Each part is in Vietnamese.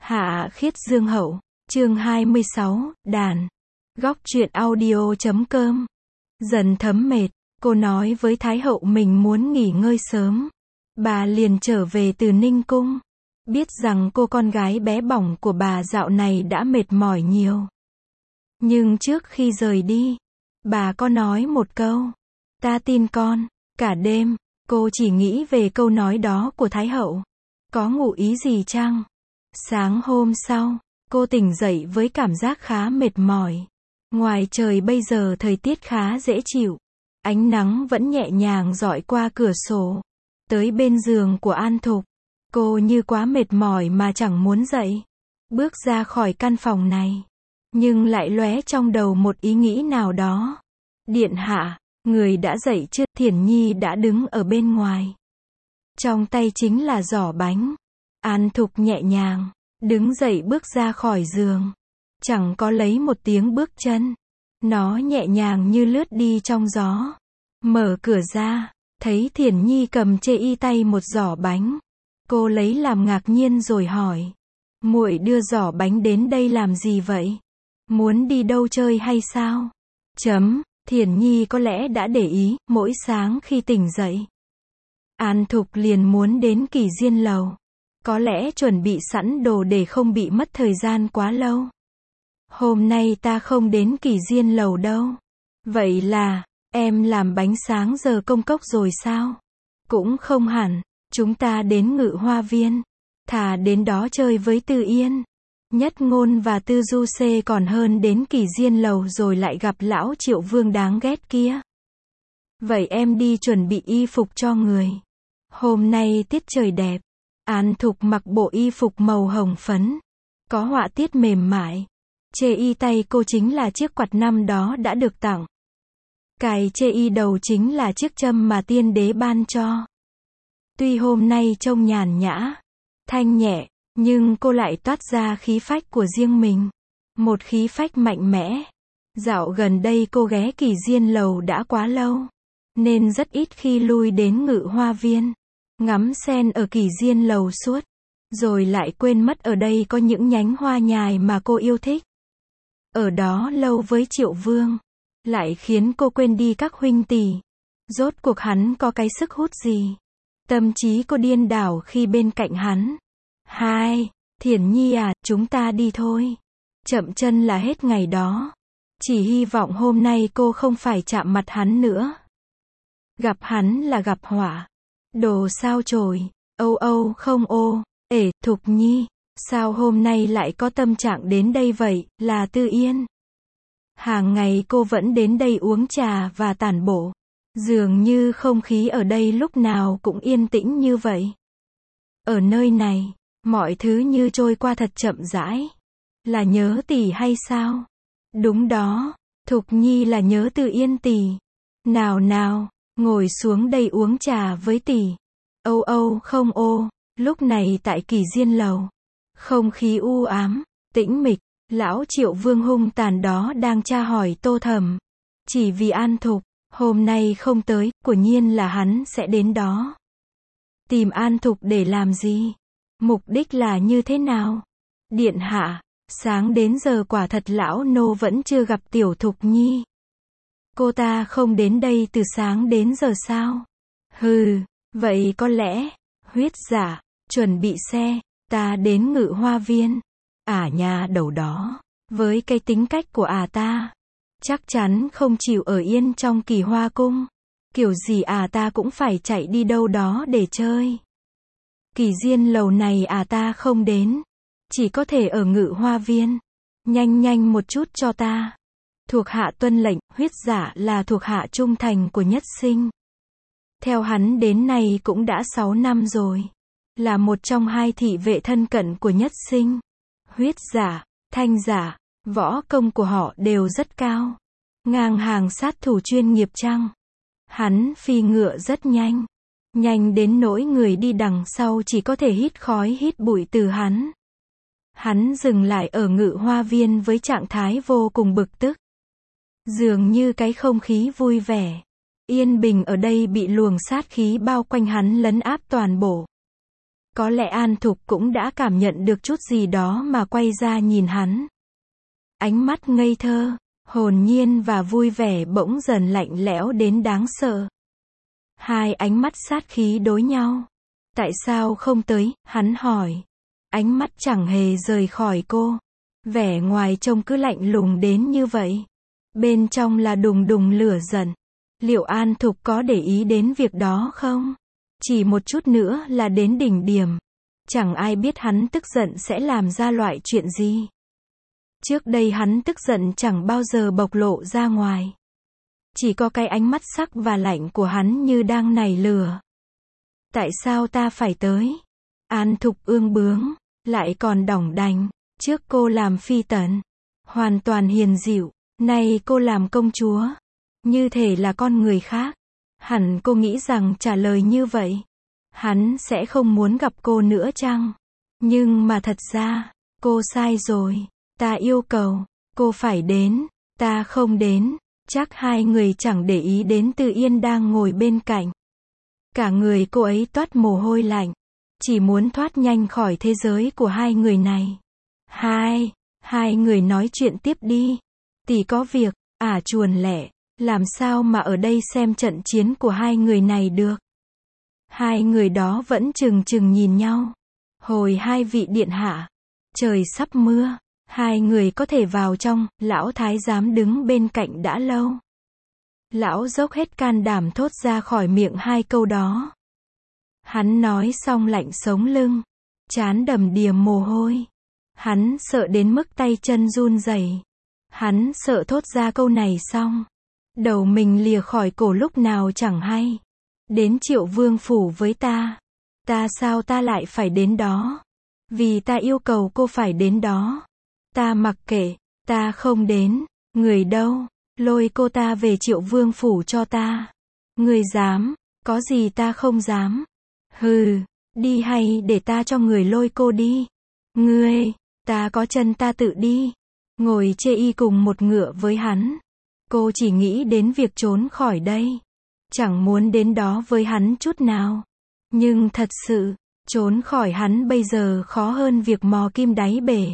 Hạ Khiết Dương Hậu, chương 26, đàn. Góc truyện audio.com. Dần thấm mệt, cô nói với Thái hậu mình muốn nghỉ ngơi sớm. Bà liền trở về từ Ninh Cung. Biết rằng cô con gái bé bỏng của bà dạo này đã mệt mỏi nhiều. Nhưng trước khi rời đi, bà có nói một câu. Ta tin con. Cả đêm, cô chỉ nghĩ về câu nói đó của Thái hậu. Có ngụ ý gì chăng? Sáng hôm sau, cô tỉnh dậy với cảm giác khá mệt mỏi. Ngoài trời bây giờ thời tiết khá dễ chịu. Ánh nắng vẫn nhẹ nhàng rọi qua cửa sổ. Tới bên giường của An Thục. Cô như quá mệt mỏi mà chẳng muốn dậy. Bước ra khỏi căn phòng này. Nhưng lại lóe trong đầu một ý nghĩ nào đó. Điện hạ, người đã dậy chưa? Thiển Nhi đã đứng ở bên ngoài. Trong tay chính là giỏ bánh. An Thục nhẹ nhàng, đứng dậy bước ra khỏi giường. Chẳng có lấy một tiếng bước chân. Nó nhẹ nhàng như lướt đi trong gió. Mở cửa ra, thấy Thiển Nhi cầm chê y tay một giỏ bánh. Cô lấy làm ngạc nhiên rồi hỏi. Muội đưa giỏ bánh đến đây làm gì vậy? Muốn đi đâu chơi hay sao? Thiển Nhi có lẽ đã để ý, mỗi sáng khi tỉnh dậy. An Thục liền muốn đến Kỳ Diên Lầu. Có lẽ chuẩn bị sẵn đồ để không bị mất thời gian quá lâu. Hôm nay ta không đến Kỳ Diên Lầu đâu. Vậy là, em làm bánh sáng giờ công cốc rồi sao? Cũng không hẳn, chúng ta đến Ngự Hoa Viên. Thà đến đó chơi với Tư Yên, Nhất Ngôn và Tư Du Xê còn hơn đến Kỳ Diên Lầu rồi lại gặp lão Triệu Vương đáng ghét kia. Vậy em đi chuẩn bị y phục cho người. Hôm nay tiết trời đẹp. An Thục mặc bộ y phục màu hồng phấn. Có họa tiết mềm mại. Chê y tay cô chính là chiếc quạt năm đó đã được tặng. Cài chê y đầu chính là chiếc châm mà tiên đế ban cho. Tuy hôm nay trông nhàn nhã, thanh nhẹ, nhưng cô lại toát ra khí phách của riêng mình. Một khí phách mạnh mẽ. Dạo gần đây cô ghé Kỳ Diên Lầu đã quá lâu. Nên rất ít khi lui đến Ngự Hoa Viên. Ngắm sen ở Kỳ Diên Lầu suốt. Rồi lại quên mất ở đây có những nhánh hoa nhài mà cô yêu thích. Ở đó lâu với Triệu Vương. Lại khiến cô quên đi các huynh tỷ. Rốt cuộc hắn có cái sức hút gì? Tâm trí cô điên đảo khi bên cạnh hắn. Thiển Nhi à, chúng ta đi thôi. Chậm chân là hết ngày đó. Chỉ hy vọng hôm nay cô không phải chạm mặt hắn nữa. Gặp hắn là gặp họa. Đồ sao chổi. Âu không ô. Thục Nhi. Sao hôm nay lại có tâm trạng đến đây vậy, là Tư Yên. Hàng ngày cô vẫn đến đây uống trà và tản bộ. Dường như không khí ở đây lúc nào cũng yên tĩnh như vậy. Ở nơi này, mọi thứ như trôi qua thật chậm rãi. Là nhớ tỷ hay sao? Đúng đó, Thục Nhi là nhớ Tư Yên tỷ. Nào, ngồi xuống đây uống trà với tỷ. Âu không ô. Lúc này tại Kỳ Diên Lầu, không khí u ám, tĩnh mịch. Lão Triệu Vương hung tàn đó đang tra hỏi Tô Thẩm. Chỉ vì An Thục hôm nay không tới, quả nhiên là hắn sẽ đến đó. Tìm An Thục để làm gì? Mục đích là như thế nào? Điện hạ, sáng đến giờ quả thật lão nô vẫn chưa gặp tiểu Thục Nhi. Cô ta không đến đây từ sáng đến giờ sao? Vậy có lẽ, huyết giả, chuẩn bị xe, ta đến Ngự Hoa Viên. Nhà đầu đó, với cái tính cách của ta, chắc chắn không chịu ở yên trong Kỳ Hoa Cung. Kiểu gì ta cũng phải chạy đi đâu đó để chơi. Kỳ Diên Lầu này ta không đến. Chỉ có thể ở Ngự Hoa Viên. Nhanh một chút cho ta. Thuộc hạ tuân lệnh. Huyết giả là thuộc hạ trung thành của Nhất Sinh. Theo hắn đến nay cũng đã 6 năm rồi. Là một trong 2 thị vệ thân cận của Nhất Sinh. Huyết giả, thanh giả, võ công của họ đều rất cao. Ngang hàng sát thủ chuyên nghiệp chăng? Hắn phi ngựa rất nhanh. Nhanh đến nỗi người đi đằng sau chỉ có thể hít khói hít bụi từ hắn. Hắn dừng lại ở Ngự Hoa Viên với trạng thái vô cùng bực tức. Dường như cái không khí vui vẻ, yên bình ở đây bị luồng sát khí bao quanh hắn lấn áp toàn bộ. Có lẽ An Thục cũng đã cảm nhận được chút gì đó mà quay ra nhìn hắn. Ánh mắt ngây thơ, hồn nhiên và vui vẻ bỗng dần lạnh lẽo đến đáng sợ. Hai ánh mắt sát khí đối nhau. Tại sao không tới, hắn hỏi. Ánh mắt chẳng hề rời khỏi cô. Vẻ ngoài trông cứ lạnh lùng đến như vậy. Bên trong là đùng đùng lửa giận. Liệu An Thục có để ý đến việc đó không? Chỉ một chút nữa là đến đỉnh điểm. Chẳng ai biết hắn tức giận sẽ làm ra loại chuyện gì. Trước đây hắn tức giận chẳng bao giờ bộc lộ ra ngoài. Chỉ có cái ánh mắt sắc và lạnh của hắn như đang nảy lửa. Tại sao ta phải tới? An Thục ương bướng, lại còn đỏng đành. Trước cô làm phi tần, hoàn toàn hiền dịu. Nay cô làm công chúa, như thể là con người khác. Hẳn cô nghĩ rằng trả lời như vậy, hắn sẽ không muốn gặp cô nữa chăng? Nhưng mà thật ra, cô sai rồi. Ta yêu cầu, cô phải đến, ta không đến. Chắc hai người chẳng để ý đến Từ Yên đang ngồi bên cạnh. Cả người cô ấy toát mồ hôi lạnh. Chỉ muốn thoát nhanh khỏi thế giới của hai người này. Hai người nói chuyện tiếp đi. Tỷ có việc, chuồn lẻ. Làm sao mà ở đây xem trận chiến của hai người này được? Hai người đó vẫn chừng chừng nhìn nhau. Hồi hai vị điện hạ. Trời sắp mưa. Hai người có thể vào trong, lão thái giám đứng bên cạnh đã lâu. Lão dốc hết can đảm thốt ra khỏi miệng hai câu đó. Hắn nói xong lạnh sống lưng. Trán đầm đìa mồ hôi. Hắn sợ đến mức tay chân run rẩy. Hắn sợ thốt ra câu này xong. Đầu mình lìa khỏi cổ lúc nào chẳng hay. Đến Triệu Vương phủ với ta. Sao ta lại phải đến đó? Vì ta yêu cầu cô phải đến đó. Ta mặc kệ, ta không đến. Người đâu? Lôi cô ta về Triệu Vương phủ cho ta. Người dám? Có gì ta không dám? Hừ, đi hay để ta cho người lôi cô đi? Ngươi, ta có chân ta tự đi. Ngồi chê y cùng một ngựa với hắn. Cô chỉ nghĩ đến việc trốn khỏi đây. Chẳng muốn đến đó với hắn chút nào. Nhưng thật sự, trốn khỏi hắn bây giờ khó hơn việc mò kim đáy bể.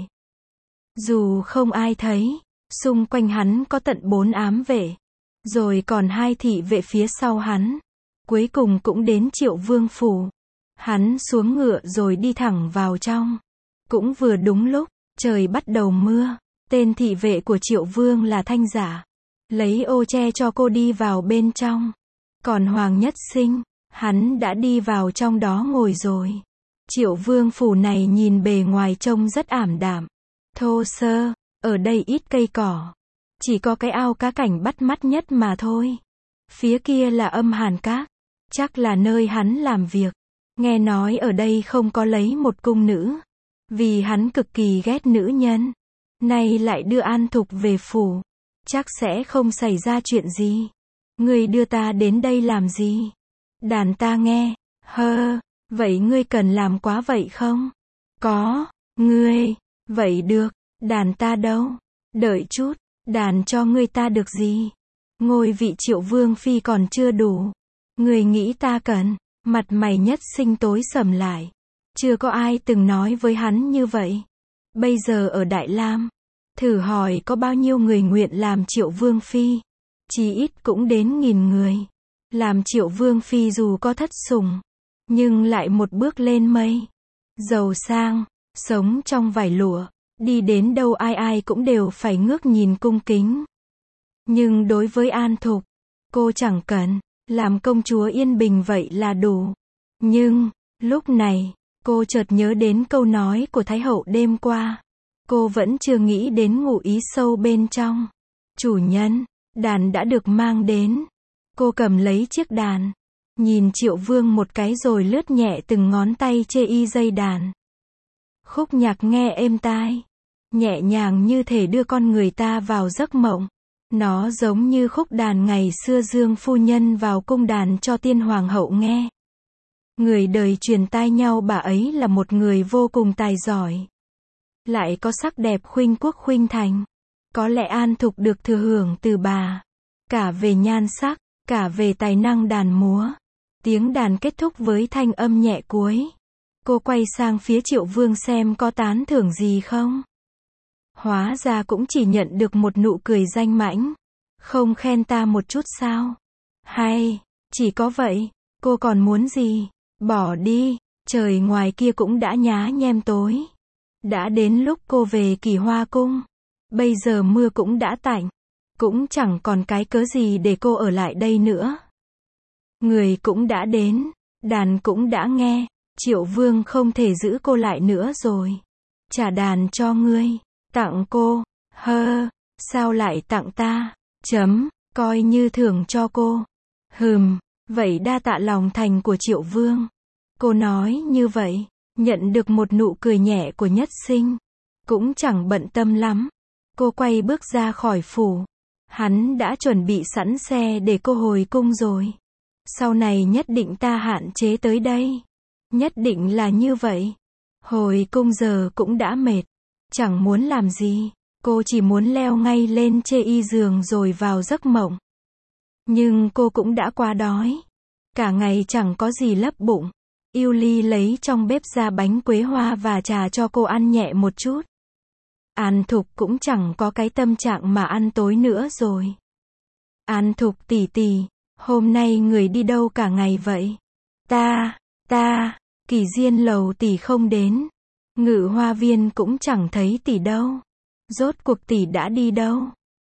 Dù không ai thấy, xung quanh hắn có tận 4 ám vệ. Rồi còn 2 thị vệ phía sau hắn. Cuối cùng cũng đến Triệu Vương phủ. Hắn xuống ngựa rồi đi thẳng vào trong. Cũng vừa đúng lúc, trời bắt đầu mưa. Tên thị vệ của Triệu Vương là Thanh Giả. Lấy ô che cho cô đi vào bên trong. Còn Hoàng Nhất Sinh, hắn đã đi vào trong đó ngồi rồi. Triệu Vương phủ này nhìn bề ngoài trông rất ảm đạm. Thô sơ, ở đây ít cây cỏ. Chỉ có cái ao cá cảnh bắt mắt nhất mà thôi. Phía kia là Âm Hàn Các. Chắc là nơi hắn làm việc. Nghe nói ở đây không có lấy một cung nữ. Vì hắn cực kỳ ghét nữ nhân. Nay lại đưa An Thục về phủ. Chắc sẽ không xảy ra chuyện gì. Ngươi đưa ta đến đây làm gì? Đàn ta nghe. Vậy ngươi cần làm quá vậy không? Có. Ngươi. Vậy được. Đàn ta đâu? Đợi chút. Đàn cho ngươi ta được gì? Ngôi vị Triệu Vương phi còn chưa đủ. Ngươi nghĩ ta cần? Mặt mày Nhất Sinh tối sầm lại. Chưa có ai từng nói với hắn như vậy. Bây giờ ở Đại Lam, thử hỏi có bao nhiêu người nguyện làm Triệu Vương phi? Chí ít cũng đến 1000 người. Làm Triệu Vương phi dù có thất sủng, nhưng lại một bước lên mây. Giàu sang, sống trong vải lụa, đi đến đâu ai ai cũng đều phải ngước nhìn cung kính. Nhưng đối với An Thục, cô chẳng cần, làm công chúa yên bình vậy là đủ. Nhưng, lúc này, cô chợt nhớ đến câu nói của Thái hậu đêm qua. Cô vẫn chưa nghĩ đến ngụ ý sâu bên trong. Chủ nhân, đàn đã được mang đến. Cô cầm lấy chiếc đàn, nhìn Triệu Vương một cái rồi lướt nhẹ từng ngón tay chê y dây đàn. Khúc nhạc nghe êm tai, nhẹ nhàng như thể đưa con người ta vào giấc mộng. Nó giống như khúc đàn ngày xưa Dương phu nhân vào cung đàn cho tiên hoàng hậu nghe. Người đời truyền tai nhau bà ấy là một người vô cùng tài giỏi. Lại có sắc đẹp khuynh quốc khuynh thành. Có lẽ An Thục được thừa hưởng từ bà. Cả về nhan sắc, cả về tài năng đàn múa. Tiếng đàn kết thúc với thanh âm nhẹ cuối. Cô quay sang phía Triệu Vương xem có tán thưởng gì không. Hóa ra cũng chỉ nhận được một nụ cười danh mãnh. Không khen ta một chút sao? Hay, chỉ có vậy, cô còn muốn gì? Bỏ đi, trời ngoài kia cũng đã nhá nhem tối. Đã đến lúc cô về Kỳ Hoa Cung. Bây giờ mưa cũng đã tạnh. Cũng chẳng còn cái cớ gì để cô ở lại đây nữa. Người cũng đã đến, đàn cũng đã nghe, Triệu Vương không thể giữ cô lại nữa rồi. Trả đàn cho ngươi, tặng cô, sao lại tặng ta, coi như thưởng cho cô. Vậy đa tạ lòng thành của Triệu Vương. Cô nói như vậy, nhận được một nụ cười nhẹ của Nhất Sinh. Cũng chẳng bận tâm lắm. Cô quay bước ra khỏi phủ. Hắn đã chuẩn bị sẵn xe để cô hồi cung rồi. Sau này nhất định ta hạn chế tới đây. Nhất định là như vậy. Hồi cung giờ cũng đã mệt. Chẳng muốn làm gì. Cô chỉ muốn leo ngay lên chê y giường rồi vào giấc mộng. Nhưng cô cũng đã quá đói. Cả ngày chẳng có gì lấp bụng. Yêu Ly lấy trong bếp ra bánh quế hoa và trà cho cô ăn nhẹ một chút. An Thục cũng chẳng có cái tâm trạng mà ăn tối nữa rồi. An Thục tỷ tỷ, hôm nay người đi đâu cả ngày vậy? Kỳ Diên lầu tỷ không đến. Ngự Hoa Viên cũng chẳng thấy tỷ đâu. Rốt cuộc tỷ đã đi đâu?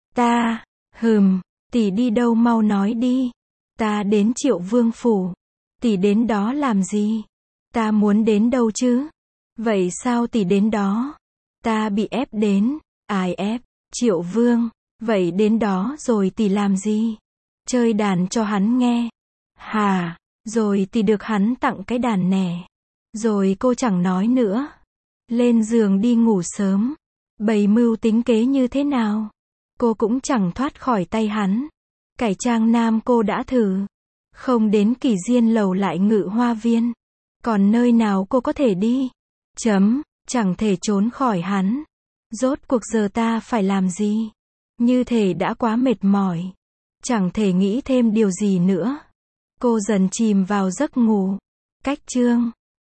Tỷ đi đâu mau nói đi. Ta đến Triệu Vương phủ. Tỷ đến đó làm gì? Ta muốn đến đâu chứ? Vậy sao tỷ đến đó? Ta bị ép đến. Ai ép? Triệu Vương. Vậy đến đó rồi tỷ làm gì? Chơi đàn cho hắn nghe. Rồi tỷ được hắn tặng cái đàn nẻ. Rồi cô chẳng nói nữa. Lên giường đi ngủ sớm. Bày mưu tính kế như thế nào? Cô cũng chẳng thoát khỏi tay hắn. Cải trang nam cô đã thử. Không đến Kỳ Diên lầu lại Ngự Hoa Viên. Còn nơi nào cô có thể đi? Chẳng thể trốn khỏi hắn. Rốt cuộc giờ ta phải làm gì? Như thể đã quá mệt mỏi. Chẳng thể nghĩ thêm điều gì nữa. Cô dần chìm vào giấc ngủ. Cách chương